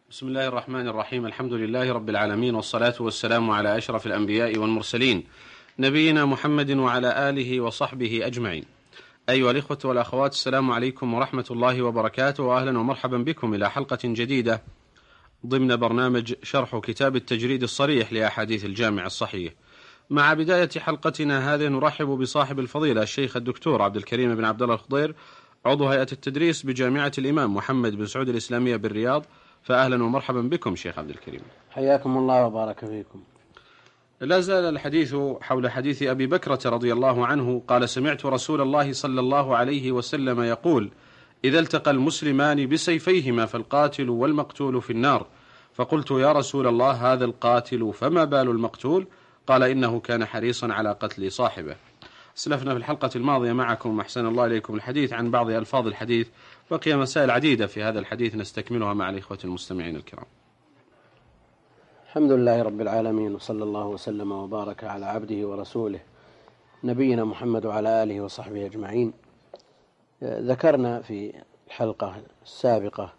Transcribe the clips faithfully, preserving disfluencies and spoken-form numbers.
بسم الله الرحمن الرحيم. الحمد لله رب العالمين، والصلاة والسلام على أشرف الأنبياء والمرسلين، نبينا محمد وعلى آله وصحبه أجمعين. أيها الإخوة والأخوات، السلام عليكم ورحمة الله وبركاته، وأهلا ومرحبا بكم إلى حلقة جديدة ضمن برنامج شرح كتاب التجريد الصريح لأحاديث الجامع الصحيح. مع بداية حلقتنا هذه نرحب بصاحب الفضيلة الشيخ الدكتور عبد الكريم بن عبد الله الخضير، عضو هيئة التدريس بجامعة الإمام محمد بن سعود الإسلامية بالرياض. فأهلا ومرحبا بكم شيخ عبد الكريم. حياكم الله وبارك فيكم. لا زال الحديث حول حديث أبي بكرة رضي الله عنه قال: سمعت رسول الله صلى الله عليه وسلم يقول: إذا التقى المسلمان بسيفيهما فالقاتل والمقتول في النار. فقلت: يا رسول الله، هذا القاتل فما بال المقتول؟ قال: إنه كان حريصا على قتل صاحبه. أسلفنا في الحلقة الماضية معكم أحسن الله إليكم الحديث عن بعض ألفاظ الحديث، بقي مسائل عديدة في هذا الحديث نستكملها مع الإخوة المستمعين الكرام. الحمد لله رب العالمين، وصلى الله وسلم وبارك على عبده ورسوله نبينا محمد وعلى آله وصحبه أجمعين. ذكرنا في الحلقة السابقة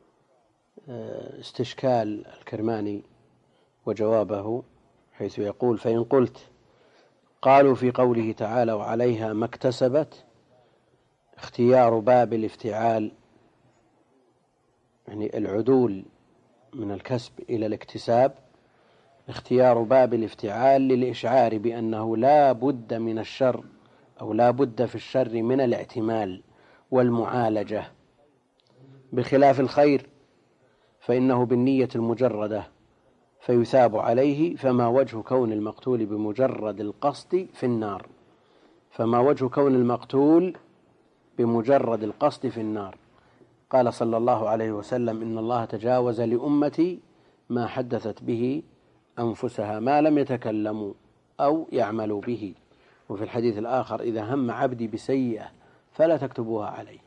استشكال الكرماني وجوابه، حيث يقول: فإن قلت قالوا في قوله تعالى وعليها ما اكتسبت اختيار باب الافتعال، يعني العدول من الكسب إلى الاكتساب، اختيار باب الافتعال للإشعار بأنه لا بد من الشر أو لا بد في الشر من الاعتمال والمعالجة، بخلاف الخير فإنه بالنية المجردة فيثاب عليه. فما وجه كون المقتول بمجرد القصد في النار فما وجه كون المقتول بمجرد القصد في النار؟ قال صلى الله عليه وسلم: إن الله تجاوز لأمتي ما حدثت به أنفسها ما لم يتكلموا أو يعملوا به. وفي الحديث الآخر: إذا هم عبدي بسيئة فلا تكتبوها عليه.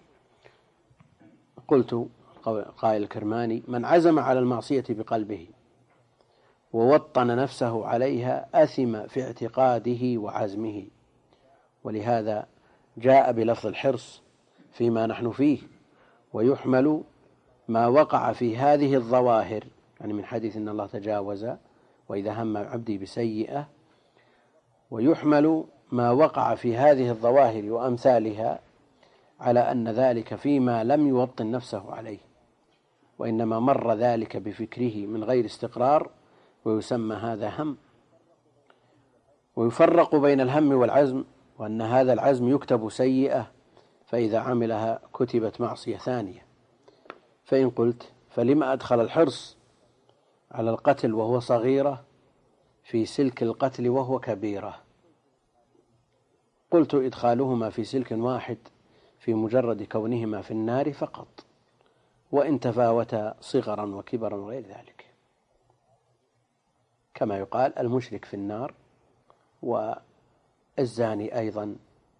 قلت قائل الكرماني: من عزم على المعصية بقلبه ووطن نفسه عليها أثم في اعتقاده وعزمه، ولهذا جاء بلفظ الحرص فيما نحن فيه، ويحمل ما وقع في هذه الظواهر، يعني من حديث إن الله تجاوز وإذا هم عبدي بسيئة، ويحمل ما وقع في هذه الظواهر وأمثالها على أن ذلك فيما لم يوطن نفسه عليه، وإنما مر ذلك بفكره من غير استقرار، ويسمى هذا هم. ويفرق بين الهم والعزم، وأن هذا العزم يكتب سيئة فإذا عملها كتبت معصية ثانية. فإن قلت فلما أدخل الحرص على القتل وهو صغيرة في سلك القتل وهو كبيرة؟ قلت: إدخالهما في سلك واحد في مجرد كونهما في النار فقط، وإن تفاوتا صغرا وكبرا وغير ذلك، كما يقال المشرك في النار، والزاني أيضا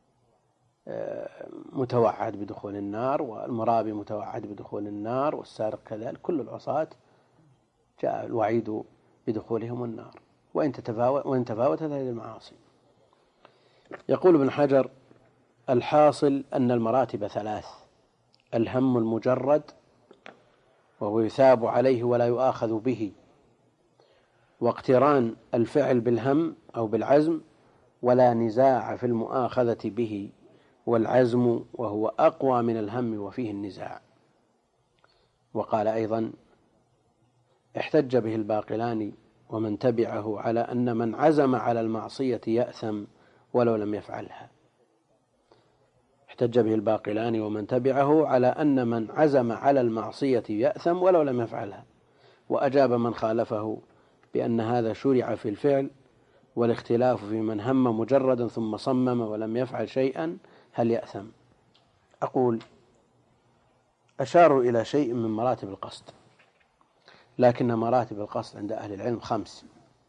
متوعد بدخول النار، والمرابي متوعد بدخول النار، والسارق كذلك. كل العصاة جاء الوعيد بدخولهم النار، وإن تتفاوت وإن تفاوتت هذه المعاصي. يقول ابن حجر: الحاصل أن المراتب ثلاث: الهم المجرد وهو يثاب عليه ولا يؤاخذ به، واقتران الفعل بالهم أو بالعزم ولا نزاع في المؤاخذة به، والعزم وهو أقوى من الهم وفيه النزاع. وقال أيضا: احتج به الباقلاني ومن تبعه على أن من عزم على المعصية يأثم ولو لم يفعلها. احتج به الباقلاني ومن تبعه على أن من عزم على المعصية يأثم ولو لم يفعلها. وأجاب من خالفه بأن هذا شرع في الفعل، والاختلاف في من هم مجردا ثم صمم ولم يفعل شيئا هل يأثم. أقول: أشاروا إلى شيء من مراتب القصد، لكن مراتب القصد عند أهل العلم خمس: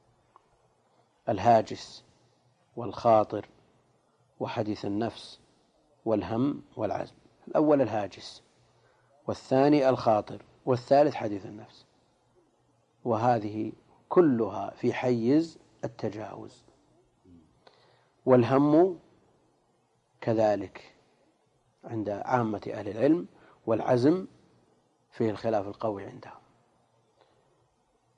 الهاجس والخاطر وحديث النفس والهم والعزم. الأول الهاجس، والثاني الخاطر، والثالث حديث النفس، وهذه كلها في حيز التجاوز. والهم كذلك عند عامة أهل العلم، والعزم فيه الخلاف القوي عندهم.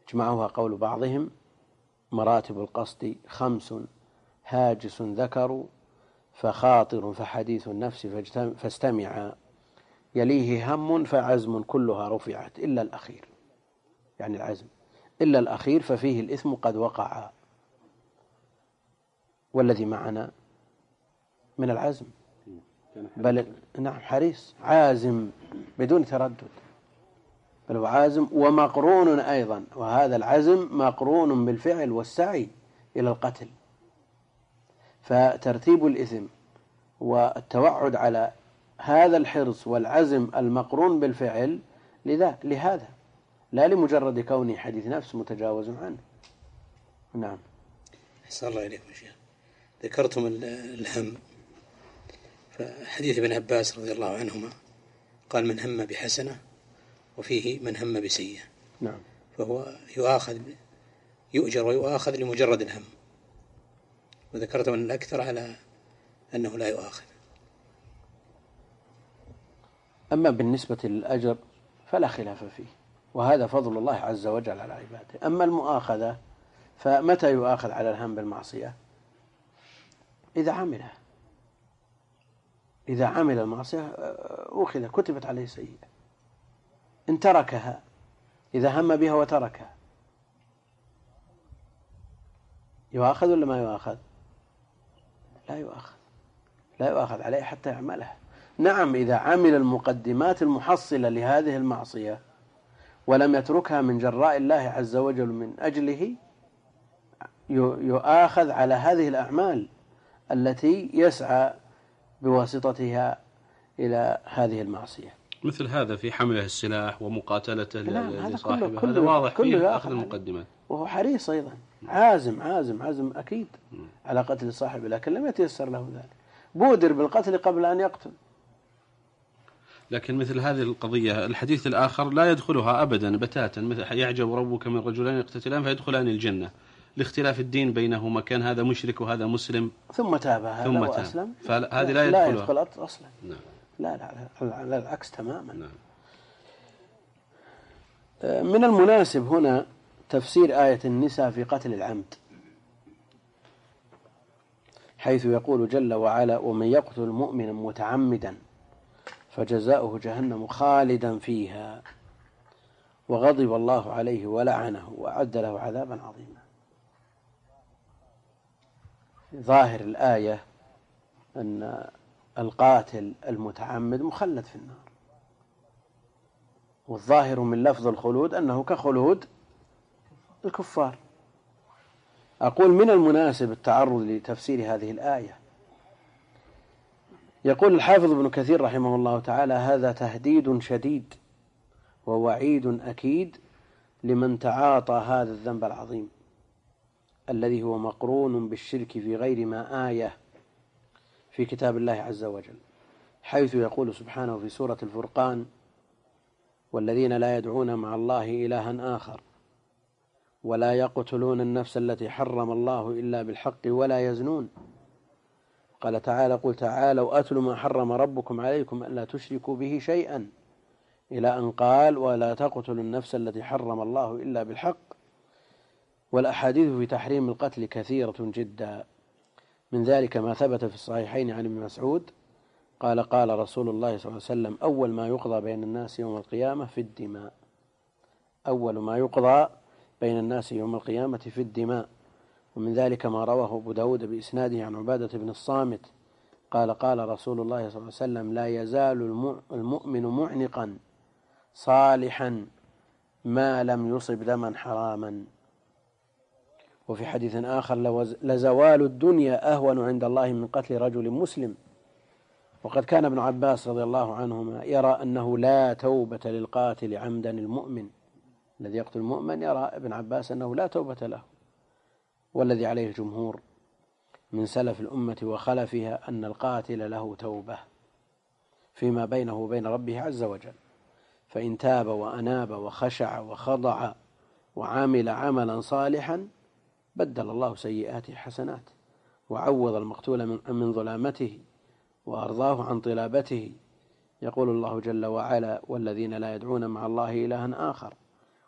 اجمعوها قول بعضهم: مراتب القصد خمس هاجس ذكر فخاطر فحديث النفس فاستمع يليه هم فعزم كلها رفعت إلا الأخير، يعني العزم إلا الأخير ففيه الإثم قد وقع. والذي معنا من العزم، بل نعم حريص عازم بدون تردد، بل هو عازم ومقرون أيضا، وهذا العزم مقرون بالفعل والسعي إلى القتل. فترتيب الإثم والتوعد على هذا الحرص والعزم المقرون بالفعل لذا لهذا، لا لمجرد كونه حديث نفس متجاوز عنه. نعم. أحسن الله إليكم يا شيخ. ذكرتم الهم، فحديث ابن عباس رضي الله عنهما قال: من هم بحسنة، وفيه من هم بسيئة. نعم. فهو يؤاخذ يؤجر ويؤاخذ لمجرد الهم، وذكرت أن الأكثر على أنه لا يؤاخذ. أما بالنسبة للأجر فلا خلاف فيه، وهذا فضل الله عز وجل على عباده. أما المؤاخذة فمتى يؤاخذ على الهم بالمعصية؟ إذا عملها، إذا عمل المعصية أخذ كتبت عليه سيئة. إن تركها، إذا هم بها وتركها، يؤاخذ ولا ما يؤاخذ؟ لا يؤاخذ، لا يؤاخذ عليه حتى يعملها. نعم، إذا عمل المقدمات المحصلة لهذه المعصية ولم يتركها من جراء الله عز وجل من أجله، يؤاخذ على هذه الأعمال التي يسعى بواسطتها إلى هذه المعصية، مثل هذا في حمله السلاح ومقاتلته لصاحبه. كله هذا واضح فيه أخذ المقدمات، وهو حريص أيضا، عازم عازم عازم أكيد على قتل صاحبه، لكن لم يتيسر له ذلك، بودر بالقتل قبل أن يقتل. لكن مثل هذه القضية الحديث الآخر لا يدخلها أبدا بتاتا، مثل يعجب ربك من رجلين يقتتلان فيدخلان الجنة لاختلاف الدين بينهما، كان هذا مشرك وهذا مسلم ثم تاب هذا ثم وأسلم، فهذه لا, لا يدخلها لا يدخل أصلا. نعم. لا لا على العكس تماما. نعم. من المناسب هنا تفسير آية النساء في قتل العمد، حيث يقول جل وعلا: ومن يقتل مؤمنا متعمدا فجزاؤه جهنم خالدا فيها وغضب الله عليه ولعنه وأعد له عذابا عظيما. ظاهر الآية أن القاتل المتعمد مخلد في النار، والظاهر من لفظ الخلود أنه كخلود الكفار. أقول من المناسب التعرض لتفسير هذه الآية. يقول الحافظ ابن كثير رحمه الله تعالى: هذا تهديد شديد ووعيد أكيد لمن تعاطى هذا الذنب العظيم الذي هو مقرون بالشرك في غير ما آية في كتاب الله عز وجل، حيث يقول سبحانه في سورة الفرقان: والذين لا يدعون مع الله إلها آخر ولا يقتلون النفس التي حرم الله إلا بالحق ولا يزنون. قال تعالى: قل تعالوا أتل ما حرم ربكم عليكم ألا تشركوا به شيئا، إلى أن قال: ولا تقتلوا النفس التي حرم الله إلا بالحق. والأحاديث في تحريم القتل كثيرة جدا، من ذلك ما ثبت في الصحيحين عن ابن مسعود قال: قال رسول الله صلى الله عليه وسلم: أول ما يقضى بين الناس يوم القيامة في الدماء. أول ما يقضى بين الناس يوم القيامة في الدماء. ومن ذلك ما رواه أبو داود بإسناده عن عبادة بن الصامت قال: قال رسول الله صلى الله عليه وسلم: لا يزال المؤمن معنقا صالحا ما لم يصب دما حراما. وفي حديث آخر: لزوال الدنيا أهون عند الله من قتل رجل مسلم. وقد كان ابن عباس رضي الله عنهما يرى أنه لا توبة للقاتل عمدا المؤمن، الذي يقتل المؤمن يرى ابن عباس أنه لا توبة له. والذي عليه الجمهور من سلف الأمة وخلفها أن القاتل له توبة فيما بينه وبين ربه عز وجل، فإن تاب وأناب وخشع وخضع وعمل عملا صالحا بدل الله سيئاته حسنات وعوض المقتول من ظلامته وأرضاه عن طلابته. يقول الله جل وعلا: والذين لا يدعون مع الله إلها آخر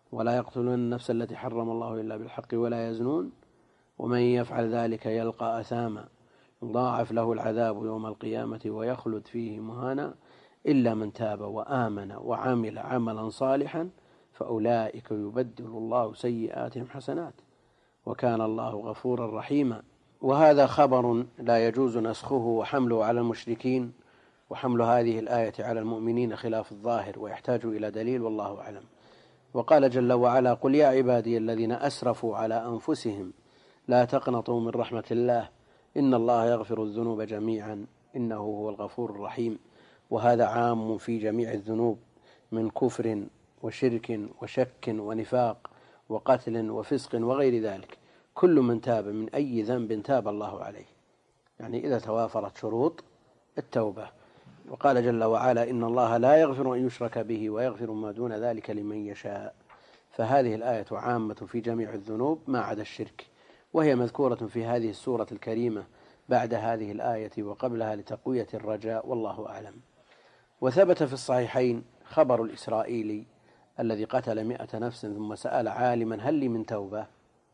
ولا يقتلون النفس التي حرم الله إلا بالحق ولا يزنون ومن يفعل ذلك يلقى أثاما يضاعف له العذاب يوم القيامة ويخلد فيه مهانا إلا من تاب وآمن وعمل عملا صالحا فأولئك يبدل الله سيئاتهم حسنات وكان الله غفورا رحيما. وهذا خبر لا يجوز نسخه وحمله على المشركين، وحمل هذه الآية على المؤمنين خلاف الظاهر ويحتاج إلى دليل والله أعلم. وقال جل وعلا: قل يا عبادي الذين أسرفوا على أنفسهم لا تقنطوا من رحمة الله إن الله يغفر الذنوب جميعا إنه هو الغفور الرحيم. وهذا عام في جميع الذنوب من كفر وشرك وشك ونفاق وقتل وفسق وغير ذلك، كل من تاب من أي ذنب تاب الله عليه، يعني إذا توافرت شروط التوبة. وقال جل وعلا: إن الله لا يغفر أن يشرك به ويغفر ما دون ذلك لمن يشاء. فهذه الآية عامة في جميع الذنوب ما عدا الشرك، وهي مذكورة في هذه السورة الكريمة بعد هذه الآية وقبلها لتقوية الرجاء والله أعلم. وثبت في الصحيحين خبر الإسرائيلي الذي قتل مئة نفس ثم سأل عالما: هل لي من توبة؟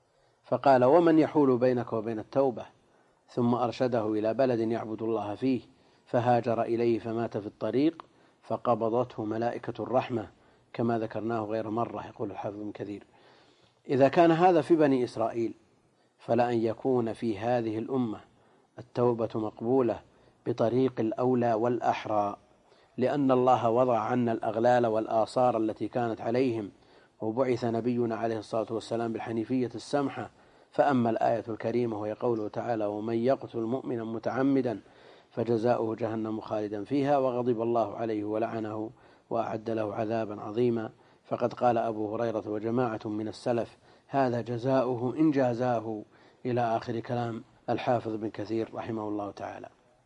فقال: ومن يحول بينك وبين التوبة؟ ثم أرشده إلى بلد يعبد الله فيه فهاجر إليه فمات في الطريق فقبضته ملائكة الرحمة كما ذكرناه غير مرة. يقول الحافظ ابن كثير: إذا كان هذا في بني إسرائيل فلأن يكون في هذه الأمة التوبة مقبولة بطريق الأولى والأحرى، لأن الله وضع عنا الأغلال والآثار التي كانت عليهم، وبعث نبينا عليه الصلاة والسلام بالحنيفية السمحة. فأما الآية الكريمة وهي قوله تعالى: ومن يقتل مؤمنا متعمدا فجزاؤه جهنم خالدا فيها وغضب الله عليه ولعنه وأعد له عذابا عظيما، فقد قال أبو هريرة وجماعة من السلف: هذا جزاؤه إن جازاه، إلى آخر كلام الحافظ بن كثير رحمه الله تعالى.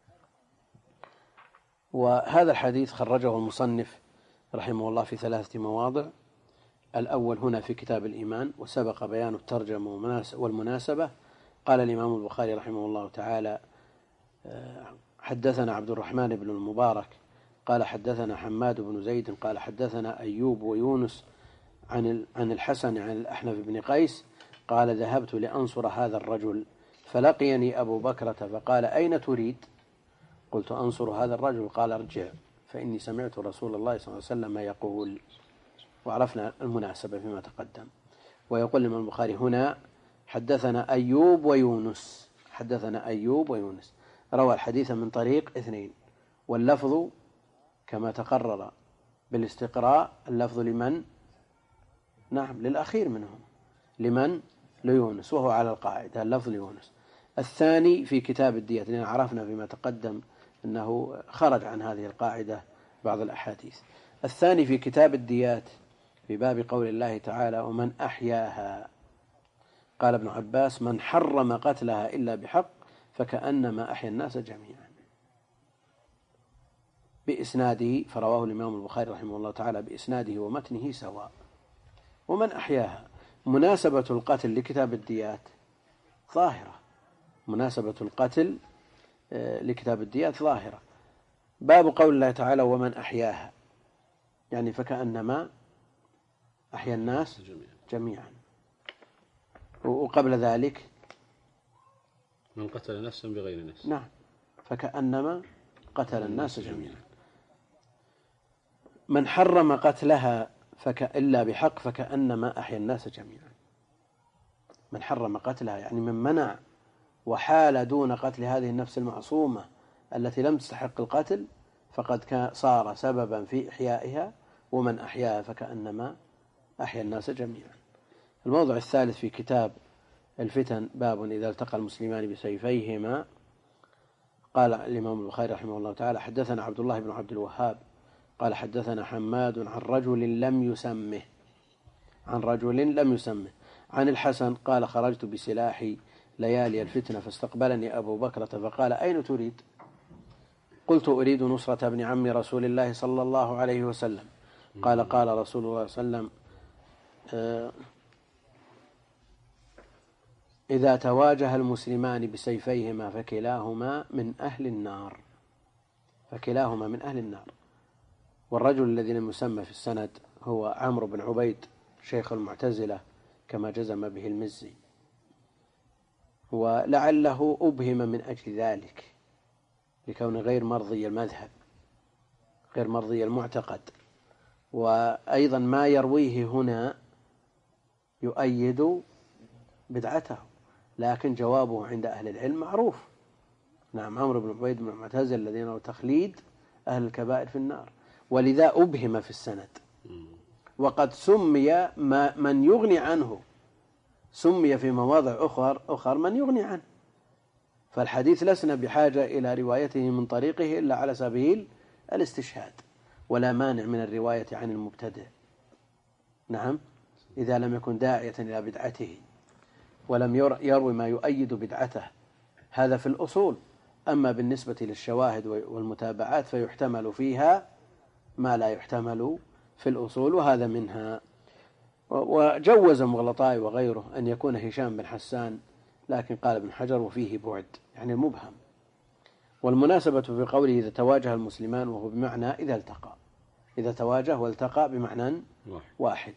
وهذا الحديث خرجه المصنف رحمه الله في ثلاثة مواضع. الأول هنا في كتاب الإيمان، وسبق بيان الترجمة والمناسبة. قال الإمام البخاري رحمه الله تعالى: حدثنا عبد الرحمن بن المبارك قال حدثنا حماد بن زيد قال حدثنا أيوب ويونس عن عن الحسن عن الأحنف بن قيس قال: ذهبت لأنصر هذا الرجل فلقيني أبو بكرة فقال: أين تريد؟ قلت: أنصر هذا الرجل. قال: ارجع فإني سمعت رسول الله صلى الله عليه وسلم يقول. وعرفنا المناسبة فيما تقدم. ويقول الإمام البخاري هنا: حدثنا أيوب ويونس، حدثنا أيوب ويونس، روى الحديث من طريق اثنين، واللفظ كما تقرر بالاستقراء اللفظ لمن؟ نعم، للأخير منهم، لمن؟ ليونس، وهو على القاعدة اللفظ ليونس. الثاني في كتاب الدية، لأن عرفنا فيما تقدم أنه خرج عن هذه القاعدة بعض الأحاديث. الثاني في كتاب الديات في باب قول الله تعالى: ومن أحياها. قال ابن عباس: من حرم قتلها إلا بحق فكأنما أحيا الناس جميعا، بإسناده، فرواه الإمام البخاري رحمه الله تعالى بإسناده ومتنه سواء. ومن أحياها، مناسبة القتل لكتاب الديات ظاهرة، مناسبة القتل لكتاب الديات ظاهرة. باب قول الله تعالى: ومن أحياها، يعني فكأنما أحيا الناس جميعا. وقبل ذلك: من قتل نفسا بغير نفس. نعم، فكأنما قتل الناس جميعا. من حرم قتلها فك إلا بحق فكأنما أحيا الناس جميعا. من حرم قتلها يعني من منع وحال دون قتل هذه النفس المعصومة التي لم تستحق القتل، فقد صار سببا في إحيائها. ومن أحياها فكأنما أحيا الناس جميعا. الموضع الثالث في كتاب الفتن، باب إذا التقى المسلمان بسيفيهما. قال الإمام البخاري رحمه الله تعالى: حدثنا عبد الله بن عبد الوهاب قال حدثنا حماد عن رجل لم يسمه عن رجل لم يسمه عن الحسن قال: خرجت بسلاحي ليالي الفتنة فاستقبلني أبو بكرة فقال: أين تريد؟ قلت: أريد نصرة ابن عم رسول الله صلى الله عليه وسلم. قال: قال رسول الله صلى الله عليه وسلم: آه إذا تواجه المسلمان بسيفيهما فكلاهما من أهل النار، فكلاهما من أهل النار. والرجل الذي لم يسمى في السند هو عمرو بن عبيد شيخ المعتزلة كما جزم به المزي، ولعله أبهم من أجل ذلك لكون غير مرضي المذهب غير مرضي المعتقد. وأيضا ما يرويه هنا يؤيد بدعته، لكن جوابه عند أهل العلم معروف. نعم، عمرو بن عبيد بن المعتزلة الذين هو تخليد أهل الكبائر في النار، ولذا أبهم في السند. وقد سمي ما من يغني عنه، سمي في مواضع أخر أخر من يغني عنه، فالحديث لسنا بحاجة إلى روايته من طريقه إلا على سبيل الاستشهاد، ولا مانع من الرواية عن المبتدع. نعم، إذا لم يكن داعية إلى بدعته ولم يروي ما يؤيد بدعته، هذا في الأصول. أما بالنسبة للشواهد والمتابعات فيحتمل فيها ما لا يحتمل في الأصول، وهذا منها. وجوز مغلطاي وغيره أن يكون هشام بن حسان، لكن قال ابن حجر وفيه بعد، يعني مبهم. والمناسبة في قوله إذا تواجه المسلمان، وهو بمعنى إذا التقى، إذا تواجه والتقى بمعنى واحد.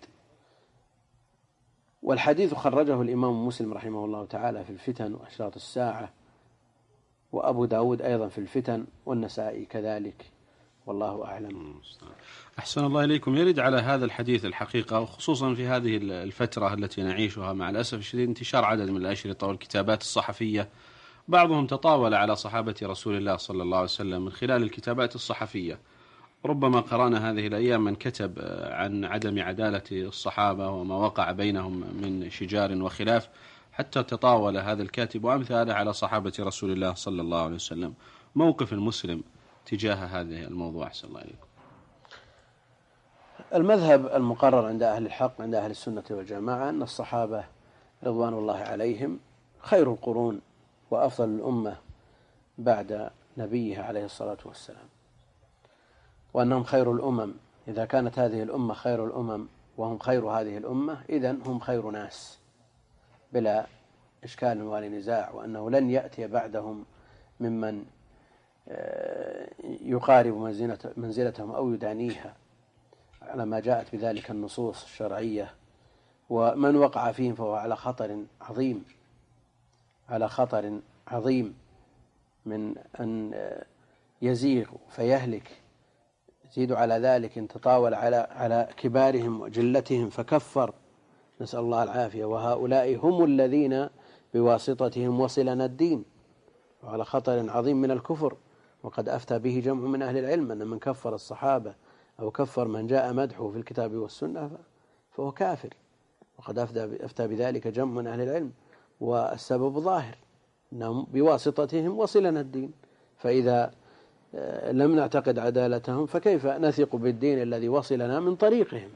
والحديث خرجه الإمام مسلم رحمه الله تعالى في الفتن وأشراط الساعة، وأبو داود أيضا في الفتن، والنسائي كذلك، والله أعلم. أحسن الله إليكم. يرد على هذا الحديث الحقيقة، وخصوصا في هذه الفترة التي نعيشها مع الأسف الشديد انتشار عدد من الأشرطة والكتابات الصحفية، بعضهم تطاول على صحابة رسول الله صلى الله عليه وسلم من خلال الكتابات الصحفية. ربما قرأنا هذه الأيام من كتب عن عدم عدالة الصحابة وما وقع بينهم من شجار وخلاف، حتى تطاول هذا الكاتب وأمثاله على صحابة رسول الله صلى الله عليه وسلم. موقف المسلم تجاه هذه الموضوع أحسن الله إليكم. المذهب المقرر عند أهل الحق عند أهل السنة والجماعة أن الصحابة رضوان الله عليهم خير القرون وأفضل الأمة بعد نبيه عليه الصلاة والسلام، وأنهم خير الأمم. إذا كانت هذه الأمة خير الأمم وهم خير هذه الأمة، إذن هم خير ناس بلا إشكال ولا نزاع، وأنه لن يأتي بعدهم ممن يقارب منزلتهم أو يدانيها على ما جاءت بذلك النصوص الشرعية. ومن وقع فيهم فهو على خطر عظيم، على خطر عظيم من أن يزيغ فيهلك. يزيد على ذلك ان تطاول على على كبارهم وجلتهم فكفر، نسأل الله العافية، وهؤلاء هم الذين بواسطتهم وصلنا الدين، وعلى خطر عظيم من الكفر. وقد أفتى به جمع من أهل العلم أن من كفر الصحابة أو كفر من جاء مدحه في الكتاب والسنة فهو كافر، وقد أفتى بذلك جمع من أهل العلم، والسبب ظاهر أنهم بواسطتهم وصلنا الدين. فإذا لم نعتقد عدالتهم فكيف نثق بالدين الذي وصلنا من طريقهم؟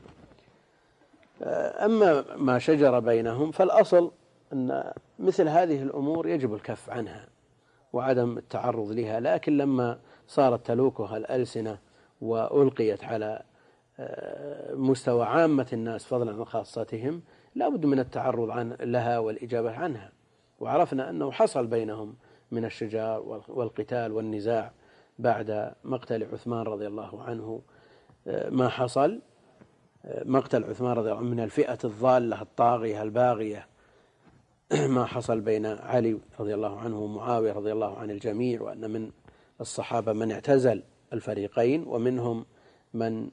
أما ما شجر بينهم فالأصل أن مثل هذه الأمور يجب الكف عنها وعدم التعرض لها، لكن لما صارت تلوكها الألسنة وألقيت على مستوى عامة الناس فضلا عن خاصتهم، لا بد من التعرض عن لها والإجابة عنها. وعرفنا أنه حصل بينهم من الشجار والقتال والنزاع بعد مقتل عثمان رضي الله عنه ما حصل. مقتل عثمان رضي الله عنه من الفئة الضالة الطاغية الباغية، ما حصل بين علي رضي الله عنه ومعاوية رضي الله عن الجميع، وأن من الصحابة من اعتزل الفريقين، ومنهم من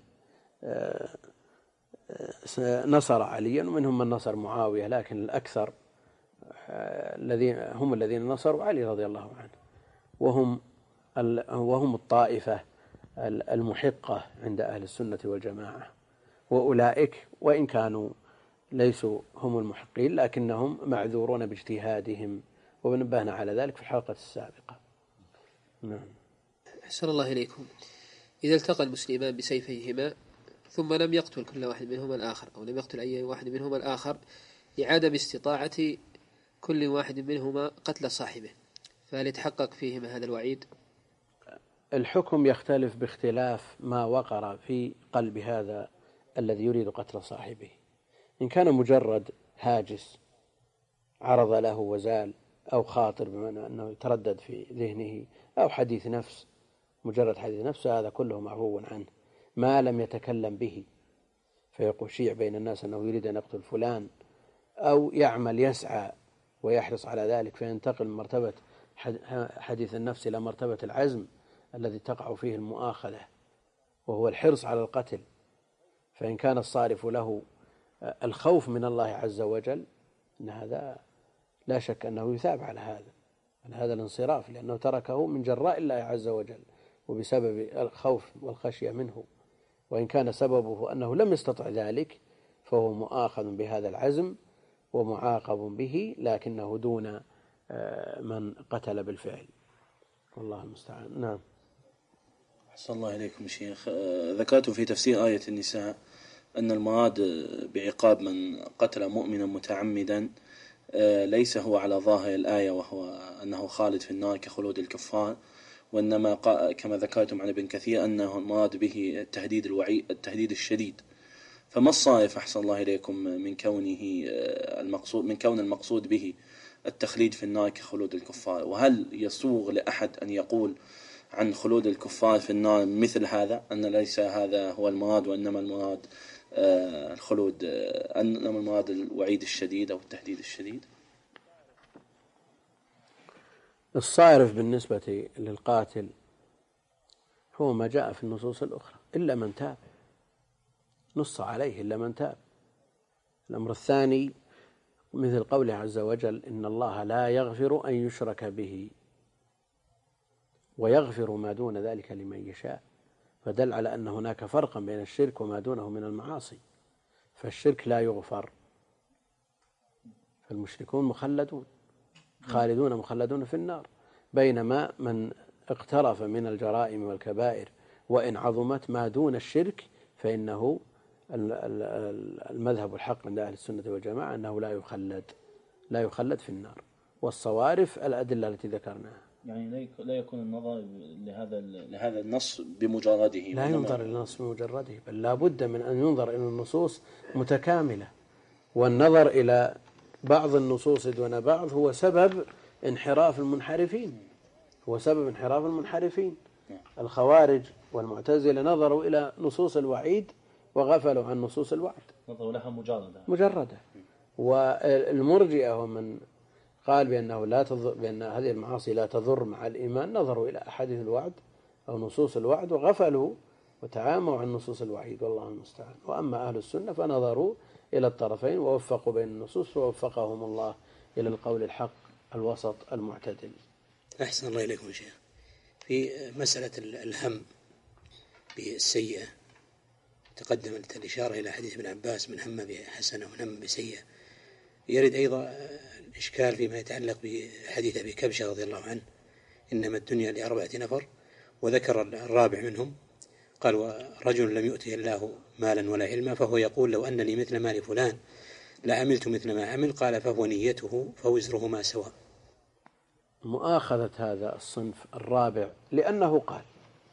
نصر عليا ومنهم من نصر معاوية، لكن الأكثر الذين هم الذين نصروا علي رضي الله عنه، وهم وهم الطائفة المحقة عند أهل السنة والجماعة. وأولئك وإن كانوا ليسوا هم المحقين لكنهم معذورون باجتهادهم، ونبهنا على ذلك في الحلقة السابقة. نعم. أحسن الله إليكم. إذا التقى المسلمان بسيفيهما ثم لم يقتل كل واحد منهما الآخر، أو لم يقتل أي واحد منهما الآخر لعدم استطاعة كل واحد منهما قتل صاحبه، فهل يتحقق فيهما هذا الوعيد؟ الحكم يختلف باختلاف ما وقر في قلب هذا الذي يريد قتل صاحبه. إن كان مجرد هاجس عرض له وزال، أو خاطر بمعنى أنه يتردد في ذهنه، أو حديث نفس، مجرد حديث نفس، هذا كله معفو عنه ما لم يتكلم به. فيقول شيع بين الناس أنه يريد أن يقتل فلان، أو يعمل يسعى ويحرص على ذلك فينتقل من مرتبة حديث النفس إلى مرتبة العزم الذي تقع فيه المؤاخذة وهو الحرص على القتل. فإن كان الصارف له الخوف من الله عز وجل إن هذا لا شك أنه يثاب على هذا على هذا الانصراف، لأنه تركه من جراء الله عز وجل وبسبب الخوف والخشية منه. وإن كان سببه أنه لم يستطع ذلك فهو مؤاخذ بهذا العزم ومعاقب به، لكنه دون من قتل بالفعل، والله المستعان. نعم. أحسن الله إليكم شيخ. ذكرت في تفسير آية النساء أن المراد بعقاب من قتل مؤمنا متعمدا ليس هو على ظاهر الآية وهو أنه خالد في النار كخلود الكفار، وإنما كما ذكرتم عن ابن كثير أنه المراد به التهديد الوعي التهديد الشديد. فما الصارف أحسن الله إليكم من كونه المقصود من كون المقصود به التخليد في النار كخلود الكفار؟ وهل يسوغ لأحد أن يقول عن خلود الكفار في النار مثل هذا أن ليس هذا هو المراد وإنما المراد الخلود أنما المراد الوعيد الشديد أو التهديد الشديد؟ الصارف بالنسبة للقاتل هو ما جاء في النصوص الأخرى إلا من تاب، نص عليه إلا من تاب. الأمر الثاني مثل قوله عز وجل إن الله لا يغفر أن يشرك به ويغفر ما دون ذلك لمن يشاء، فدل على أن هناك فرقا بين الشرك وما دونه من المعاصي. فالشرك لا يغفر، فالمشركون مخلدون خالدون مخلدون في النار، بينما من اقترف من الجرائم والكبائر وإن عظمت ما دون الشرك فإنه المذهب الحق عند أهل السنة والجماعة أنه لا يخلد لا يخلد في النار. والصوارف الأدلة التي ذكرناها. يعني لا يكون النظر لهذا لهذا النص بمجرده، لا ينظر للنص بمجرده، بل لا بد من أن ينظر إلى النصوص متكاملة، والنظر إلى بعض النصوص دون بعض هو سبب انحراف المنحرفين هو سبب انحراف المنحرفين. الخوارج والمعتزلة نظروا إلى نصوص الوعيد وغفلوا عن نصوص الوعد، نظروا لها مجردة مجردة. والمرجئة ومن قال بأنه لا تضر بأن هذه المعاصي لا تضر مع الإيمان نظروا إلى أحاديث الوعد أو نصوص الوعد وغفلوا وتعاموا عن نصوص الوعيد، والله المستعان. وأما أهل السنة فنظروا إلى الطرفين ووفقوا بين النصوص ووفقهم الله إلى القول الحق الوسط المعتدل. أحسن الله إليكم شيخ. في مسألة الهم بالسيئة تقدمت الإشارة إلى حديث ابن عباس من هم بحسنة ومن هم بسيئة. يرد أيضا الإشكال فيما يتعلق بحديث أبي كبشة رضي الله عنه إنما الدنيا لأربعة نفر، وذكر الرابع منهم قال ورجل لم يؤته الله مالا ولا علما فهو يقول لو أن لي مثل مال فلان لعملت مثل ما عمل، قال فهو نيته فوزرهما سواء. مؤاخذة هذا الصنف الرابع لأنه قال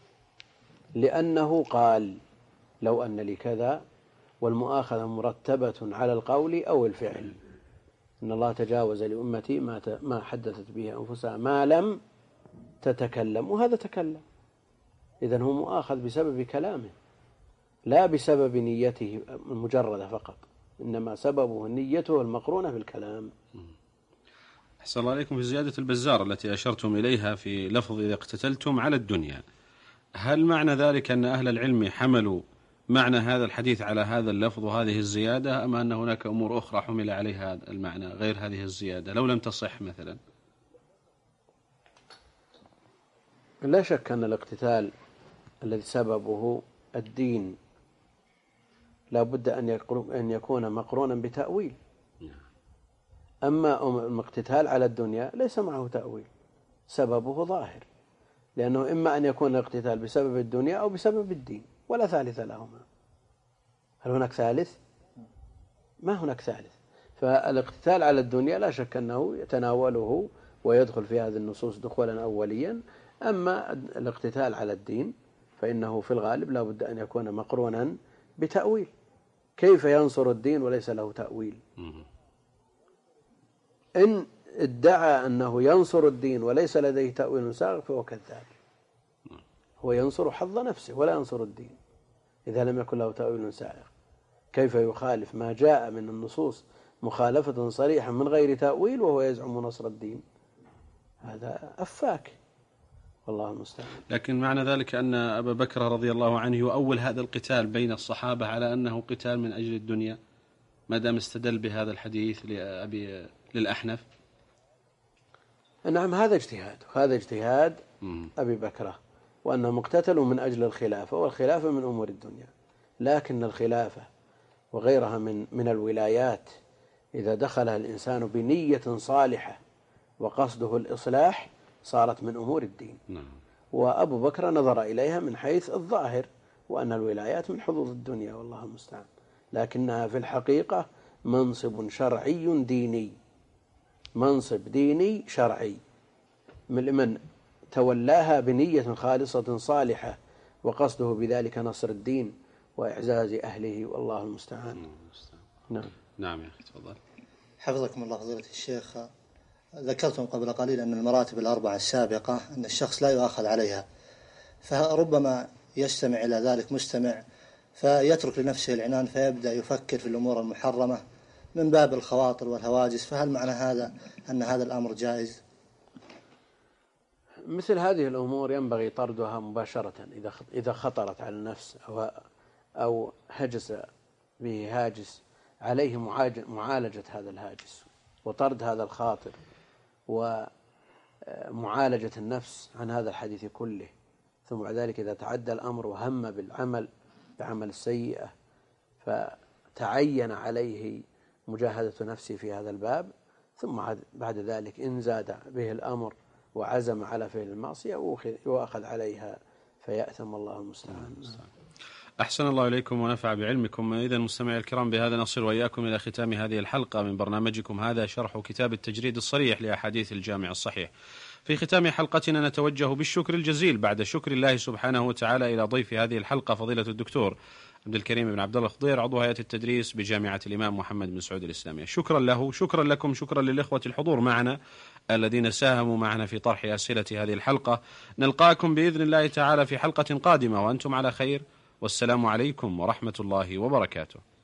لأنه قال لو أن لي كذا، والمؤاخذة مرتبة على القول أو الفعل. إن الله تجاوز لأمتي ما ما حدثت به أنفسها ما لم تتكلم، وهذا تكلم، إذن هو مؤاخذ بسبب كلامه لا بسبب نيته المجردة فقط، إنما سببه نيته المقرونة بالكلام. أحسن الله عليكم. في زيادة البزار التي أشرتم إليها في لفظ إذا اقتتلتم على الدنيا، هل معنى ذلك أن أهل العلم حملوا معنى هذا الحديث على هذا اللفظ وهذه الزيادة، أم أن هناك أمور أخرى حمل عليها المعنى غير هذه الزيادة لو لم تصح مثلا؟ لا شك أن الاقتتال الذي سببه الدين لا بد أن يكون مقرونا بتأويل. أما الاقتتال على الدنيا ليس معه تأويل، سببه ظاهر، لأنه إما أن يكون الاقتتال بسبب الدنيا أو بسبب الدين ولا ثالث لهما. هل هناك ثالث؟ ما هناك ثالث. فالاقتتال على الدنيا لا شك أنه يتناوله ويدخل في هذه النصوص دخولا أوليا. أما الاقتتال على الدين فإنه في الغالب لا بد أن يكون مقرونا بتأويل. كيف ينصر الدين وليس له تأويل؟ إن ادعى أنه ينصر الدين وليس لديه تأويل ساغ فهو كذاب، هو ينصر حظ نفسه ولا ينصر الدين إذا لم يكن له تأويل سائغ. كيف يخالف ما جاء من النصوص مخالفة صريحة من غير تأويل وهو يزعم نصر الدين؟ هذا أفاك، والله المستعان. لكن معنى ذلك أن أبا بكر رضي الله عنه يؤول هذا القتال بين الصحابة على أنه قتال من أجل الدنيا، ما دام استدل بهذا الحديث لأبي للأحنف. نعم، هذا اجتهاد، هذا اجتهاد أبي بكر، وأنهم اقتتلوا من أجل الخلافة، والخلافة من أمور الدنيا. لكن الخلافة وغيرها من من الولايات إذا دخلها الإنسان بنية صالحة وقصده الإصلاح صارت من أمور الدين. نعم. وأبو بكر نظر إليها من حيث الظاهر، وأن الولايات من حظوظ الدنيا، والله المستعان، لكنها في الحقيقة منصب شرعي ديني، منصب ديني شرعي من تولاها بنية خالصة صالحة وقصده بذلك نصر الدين وإعزاز أهله، والله المستعان. نعم نعم يا أخي تفضل. حفظكم الله فضيلة الشيخ، ذكرتم قبل قليل أن المراتب الأربعة السابقة أن الشخص لا يؤاخذ عليها، فربما يستمع إلى ذلك مستمع فيترك لنفسه العنان فيبدأ يفكر في الأمور المحرمة من باب الخواطر والهواجس، فهل معنى هذا أن هذا الأمر جائز؟ مثل هذه الأمور ينبغي طردها مباشرة إذا إذا خطرت على النفس أو أو هجس به هاجس، عليه معالجة هذا الهاجس وطرد هذا الخاطر ومعالجة النفس عن هذا الحديث كله. ثم بعد ذلك إذا تعدى الأمر وهم بالعمل بعمل السيئة فتعين عليه مجاهدة نفسه في هذا الباب، ثم بعد ذلك إن زاد به الأمر وعزم على فعل المعصية وأخذ عليها فيأثم، الله المستعان. أحسن الله إليكم ونفع بعلمكم. إذا مستمعي الكرام بهذا نصل وإياكم إلى ختام هذه الحلقة من برنامجكم هذا شرح كتاب التجريد الصريح لأحاديث الجامع الصحيح. في ختام حلقتنا نتوجه بالشكر الجزيل بعد شكر الله سبحانه وتعالى إلى ضيف هذه الحلقة فضيلة الدكتور عبد الكريم بن عبد الله الخضير عضو هيئة التدريس بجامعة الإمام محمد بن سعود الإسلامية. شكرا له، شكرا لكم، شكرا للإخوة الحضور معنا الذين ساهموا معنا في طرح أسئلة هذه الحلقة. نلقاكم بإذن الله تعالى في حلقة قادمة وأنتم على خير، والسلام عليكم ورحمة الله وبركاته.